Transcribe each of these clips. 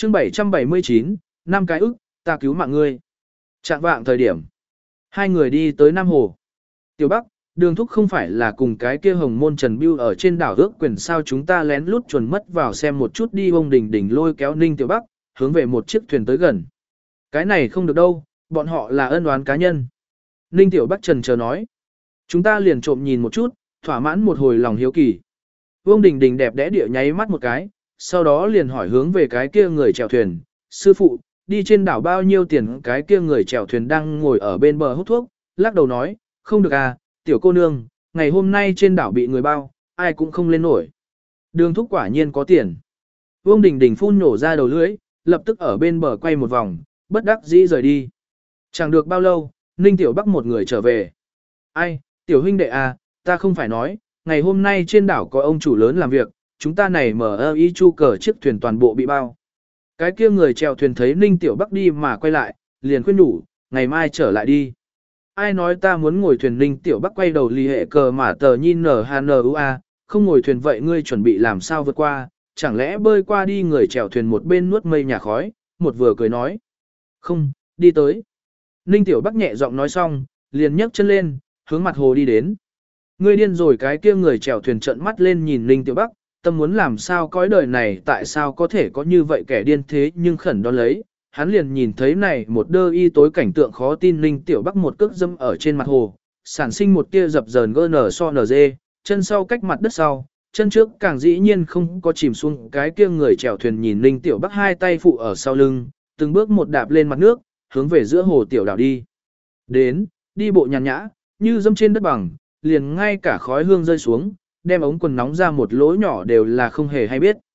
chương 779, 5 cái ức, ta cứu mạng ngươi. Trạng vạng thời điểm. Hai người đi tới Nam Hồ. Tiểu Bắc, Đường Thúc không phải là cùng cái kia Hồng Môn Trần Bưu ở trên đảo ước quyền sao chúng ta lén lút chuồn mất vào xem một chút đi. Ông Đình Đình lôi kéo Ninh Tiểu Bắc, hướng về một chiếc thuyền tới gần. Cái này không được đâu, bọn họ là ân oán cá nhân. Ninh Tiểu Bắc trần chờ nói. Chúng ta liền trộm nhìn một chút, thỏa mãn một hồi lòng hiếu kỳ. Vương Đình Đình đẹp đẽ địa nháy mắt một cái, sau đó liền hỏi hướng về cái kia người chèo thuyền. Sư phụ, đi trên đảo bao nhiêu tiền? Cái kia người chèo thuyền đang ngồi ở bên bờ hút thuốc, lắc đầu nói, không được à, tiểu cô nương, ngày hôm nay trên đảo bị người bao, ai cũng không lên nổi. Đường Thúc quả nhiên có tiền. Vương Đình Đình phun nổ ra đầu lưỡi, lập tức ở bên bờ quay một vòng, bất đắc dĩ rời đi. Chẳng được bao lâu, Ninh Tiểu Bắc một người trở về. Ai, tiểu huynh đệ à, ta không phải nói, ngày hôm nay trên đảo có ông chủ lớn làm việc, chúng ta này mở y chu cờ chiếc thuyền toàn bộ bị bao. Cái kia người chèo thuyền thấy Ninh Tiểu Bắc đi mà quay lại, liền khuyên nhủ, ngày mai trở lại đi. Ai nói ta muốn ngồi thuyền? Ninh Tiểu Bắc quay đầu lì hệ cờ mà tờ nhìn NHNUA, không ngồi thuyền vậy ngươi chuẩn bị làm sao vượt qua, chẳng lẽ bơi qua đi? Người chèo thuyền một bên nuốt mây nhà khói, một vừa cười nói. Không, đi tới. Ninh Tiểu Bắc nhẹ giọng nói xong, liền nhấc chân lên, hướng mặt hồ đi đến. Ngươi điên rồi? Cái kia người chèo thuyền trợn mắt lên nhìn Ninh Tiểu Bắc, tâm muốn làm sao cõi đời này tại sao có thể có như vậy kẻ điên thế, nhưng khẩn đón lấy, hắn liền nhìn thấy này một đơ y tối cảnh tượng khó tin. Ninh Tiểu Bắc một cước dâm ở trên mặt hồ, sản sinh một tia dập dờn GNSONG, chân sau cách mặt đất sau, chân trước càng dĩ nhiên không có chìm xuống. Cái kia người chèo thuyền nhìn Ninh Tiểu Bắc hai tay phụ ở sau lưng, từng bước một đạp lên mặt nước, hướng về giữa hồ tiểu đảo đi. Đến, đi bộ nhàn nhã, như dâm trên đất bằng, liền ngay cả khói hương rơi xuống, đem ống quần nóng ra một lỗ nhỏ đều là không hề hay biết.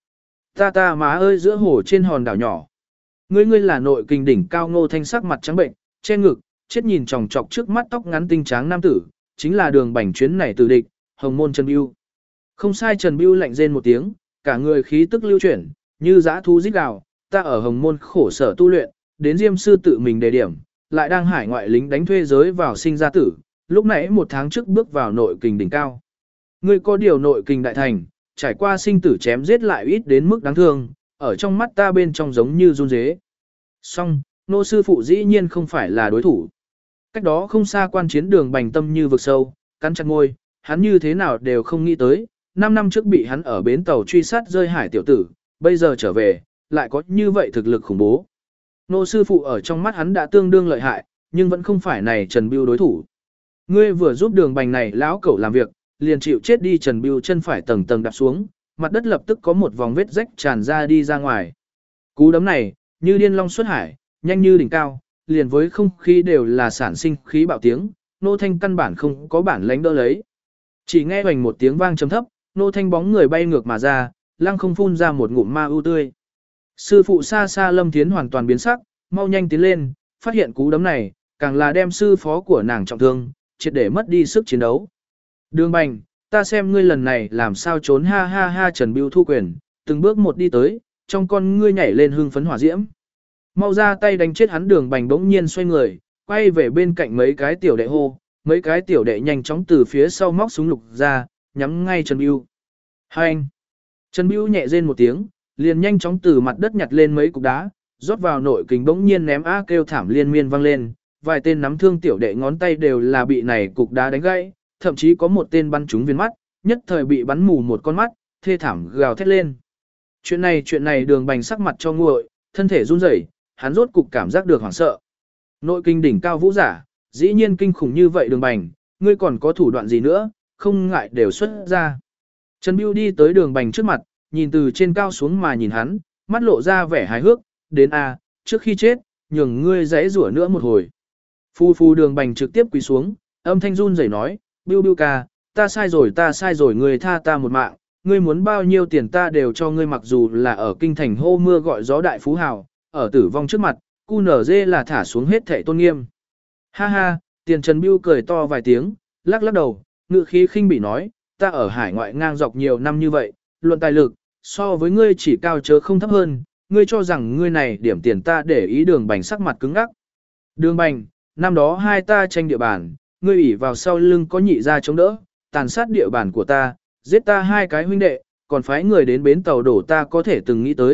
Ta má ơi, giữa hồ trên hòn đảo nhỏ. Ngươi là nội kình đỉnh cao Ngô Thanh sắc mặt trắng bệnh, che ngực, chết nhìn chòng chọc trước mắt tóc ngắn tinh tráng nam tử, chính là Đường Bành chuyến này từ địch, Hồng Môn Trần Bưu. Không sai. Trần Bưu lạnh rên một tiếng, cả người khí tức lưu chuyển, như dã thú rít gào, ta ở Hồng Môn khổ sở tu luyện, đến Diêm sư tự mình đề điểm, lại đang hải ngoại lính đánh thuê giới vào sinh ra tử, lúc nãy 1 tháng trước bước vào nội kình đỉnh cao. Ngươi có điều nội kình đại thành, trải qua sinh tử chém giết lại ít đến mức đáng thương, ở trong mắt ta bên trong giống như run rế. Song, nô sư phụ dĩ nhiên không phải là đối thủ. Cách đó không xa quan chiến Đường Bành tâm như vực sâu, cắn chặt môi, hắn như thế nào đều không nghĩ tới, 5 năm trước bị hắn ở bến tàu truy sát rơi hải tiểu tử, bây giờ trở về, lại có như vậy thực lực khủng bố. Nô sư phụ ở trong mắt hắn đã tương đương lợi hại, nhưng vẫn không phải này Trần Bưu đối thủ. Ngươi vừa giúp Đường Bành này lão cẩu làm việc, liền chịu chết đi. Trần Bưu chân phải tầng tầng đạp xuống, mặt đất lập tức có một vòng vết rách tràn ra đi ra ngoài. Cú đấm này, như điên long xuất hải, nhanh như đỉnh cao, liền với không khí đều là sản sinh khí bạo tiếng, Nô Thanh căn bản không có bản lãnh đỡ lấy. Chỉ nghe hoành một tiếng vang trầm thấp, Nô Thanh bóng người bay ngược mà ra, lăng không phun ra một ngụm ma ưu tươi. Sư phụ xa xa Lâm Thiến hoàn toàn biến sắc, mau nhanh tiến lên, phát hiện cú đấm này, càng là đem sư phó của nàng trọng thương, triệt để mất đi sức chiến đấu. Đường Bành, ta xem ngươi lần này làm sao trốn. Ha ha ha. Trần Bưu thu quyền, từng bước một đi tới, trong con ngươi nhảy lên hưng phấn hỏa diễm. Mau ra tay đánh chết hắn. Đường Bành bỗng nhiên xoay người, quay về bên cạnh mấy cái tiểu đệ hô, mấy cái tiểu đệ nhanh chóng từ phía sau móc súng lục ra, nhắm ngay Trần Bưu. Hành! Trần Bưu nhẹ rên một tiếng, liền nhanh chóng từ mặt đất nhặt lên mấy cục đá, rót vào nội kình, bỗng nhiên ném á kêu thảm liên miên vang lên, vài tên nắm thương tiểu đệ ngón tay đều là bị này cục đá đánh gãy, thậm chí có một tên bắn trúng viên mắt, nhất thời bị bắn mù một con mắt, thê thảm gào thét lên. Chuyện này Đường Bành sắc mặt cho nguội, thân thể run rẩy, hắn rốt cục cảm giác được hoảng sợ. Nội kinh đỉnh cao vũ giả, dĩ nhiên kinh khủng như vậy. Đường Bành, ngươi còn có thủ đoạn gì nữa, không ngại đều xuất ra. Trần Bưu đi tới Đường Bành trước mặt, nhìn từ trên cao xuống mà nhìn hắn, mắt lộ ra vẻ hài hước, đến a, trước khi chết, nhường ngươi giãy giụa nữa một hồi. Phu Đường Bành trực tiếp quỳ xuống, âm thanh run rẩy nói, Bưu Bưu ca, ta sai rồi, ngươi tha ta một mạng, ngươi muốn bao nhiêu tiền ta đều cho ngươi. Mặc dù là ở kinh thành hô mưa gọi gió đại phú hào, ở tử vong trước mặt, QNZ là thả xuống hết thảy tôn nghiêm. Ha ha. Tiền. Trần Bưu cười to vài tiếng, lắc lắc đầu, ngự khí khinh bỉ nói, ta ở hải ngoại ngang dọc nhiều năm như vậy, luận tài lực, so với ngươi chỉ cao chớ không thấp hơn, ngươi cho rằng ngươi này điểm tiền ta để ý. Đường Bành sắc mặt cứng ngắc. Đường Bành, năm đó hai ta tranh địa bàn, ngươi ỷ vào sau lưng có nhị gia chống đỡ, tàn sát địa bàn của ta, giết ta hai cái huynh đệ, còn phái người đến bến tàu đổ ta, có thể từng nghĩ tới,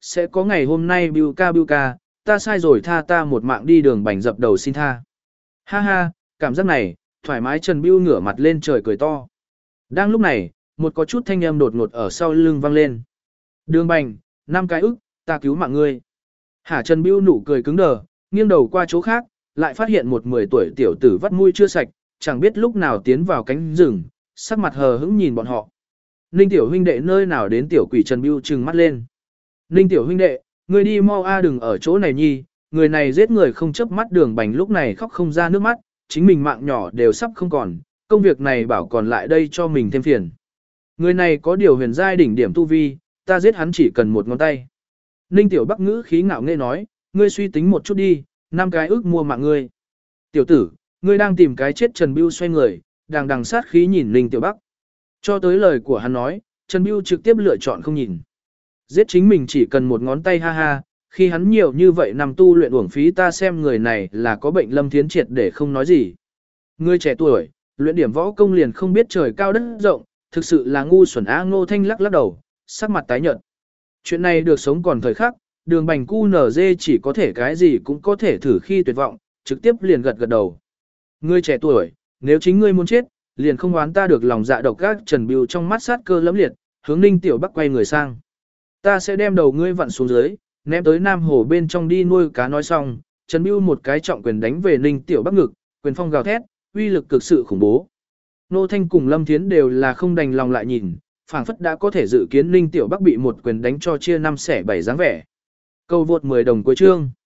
sẽ có ngày hôm nay Biu ca, ta sai rồi tha ta một mạng đi đường bành dập đầu xin tha. Ha ha, cảm giác này, thoải mái Trần Biu ngửa mặt lên trời cười to. Đang lúc này, một có chút thanh âm đột ngột ở sau lưng vang lên. Đường bành, 5 cái ức, ta cứu mạng ngươi. Hả Trần Biu nụ cười cứng đờ, nghiêng đầu qua chỗ khác, lại phát hiện một 10 tuổi tiểu tử vắt mũi chưa sạch, chẳng biết lúc nào tiến vào cánh rừng, sắc mặt hờ hững nhìn bọn họ. Ninh tiểu huynh đệ nơi nào đến tiểu quỷ Trần Biu trừng mắt lên. Ninh tiểu huynh đệ, ngươi đi mau a đừng ở chỗ này nhi, người này giết người không chớp mắt đường bành lúc này khóc không ra nước mắt, chính mình mạng nhỏ đều sắp không còn, công việc này bảo còn lại đây cho mình thêm phiền. Người này có điều huyền giai đỉnh điểm tu vi, ta giết hắn chỉ cần một ngón tay. Ninh tiểu bắc ngữ khí ngạo nghễ nói, ngươi suy tính một chút đi, 5 cái ức mua mạng ngươi. Tiểu tử, ngươi đang tìm cái chết Trần Biu xoay người, đằng sát khí nhìn Ninh tiểu bắc. Cho tới lời của hắn nói, Trần Biu trực tiếp lựa chọn không nhìn. Giết chính mình chỉ cần một ngón tay ha ha, khi hắn nhiều như vậy nằm tu luyện uổng phí ta xem người này là có bệnh Lâm Thiến triệt để không nói gì. Ngươi trẻ tuổi, luyện điểm võ công liền không biết trời cao đất rộng, thực sự là ngu xuẩn á. Ngô Thanh lắc đầu, sắc mặt tái nhợt. Chuyện này được sống còn thời khắc, đường bành cu nở dê chỉ có thể cái gì cũng có thể thử khi tuyệt vọng, trực tiếp liền gật đầu. Ngươi trẻ tuổi, nếu chính ngươi muốn chết, liền không oán ta được lòng dạ độc ác. Trần Biu trong mắt sát cơ lẫm liệt, hướng Ninh tiểu bắc quay người sang. Ta sẽ đem đầu ngươi vặn xuống dưới, ném tới Nam Hồ bên trong đi nuôi cá. Nói xong, Trần Biu một cái trọng quyền đánh về Ninh tiểu bắc ngực, quyền phong gào thét, uy lực cực sự khủng bố. Nô Thanh cùng Lâm Thiến đều là không đành lòng lại nhìn, phảng phất đã có thể dự kiến Ninh tiểu bắc bị một quyền đánh cho chia 5 xẻ 7 dáng vẻ. Câu vượt 10 đồng cuối chương.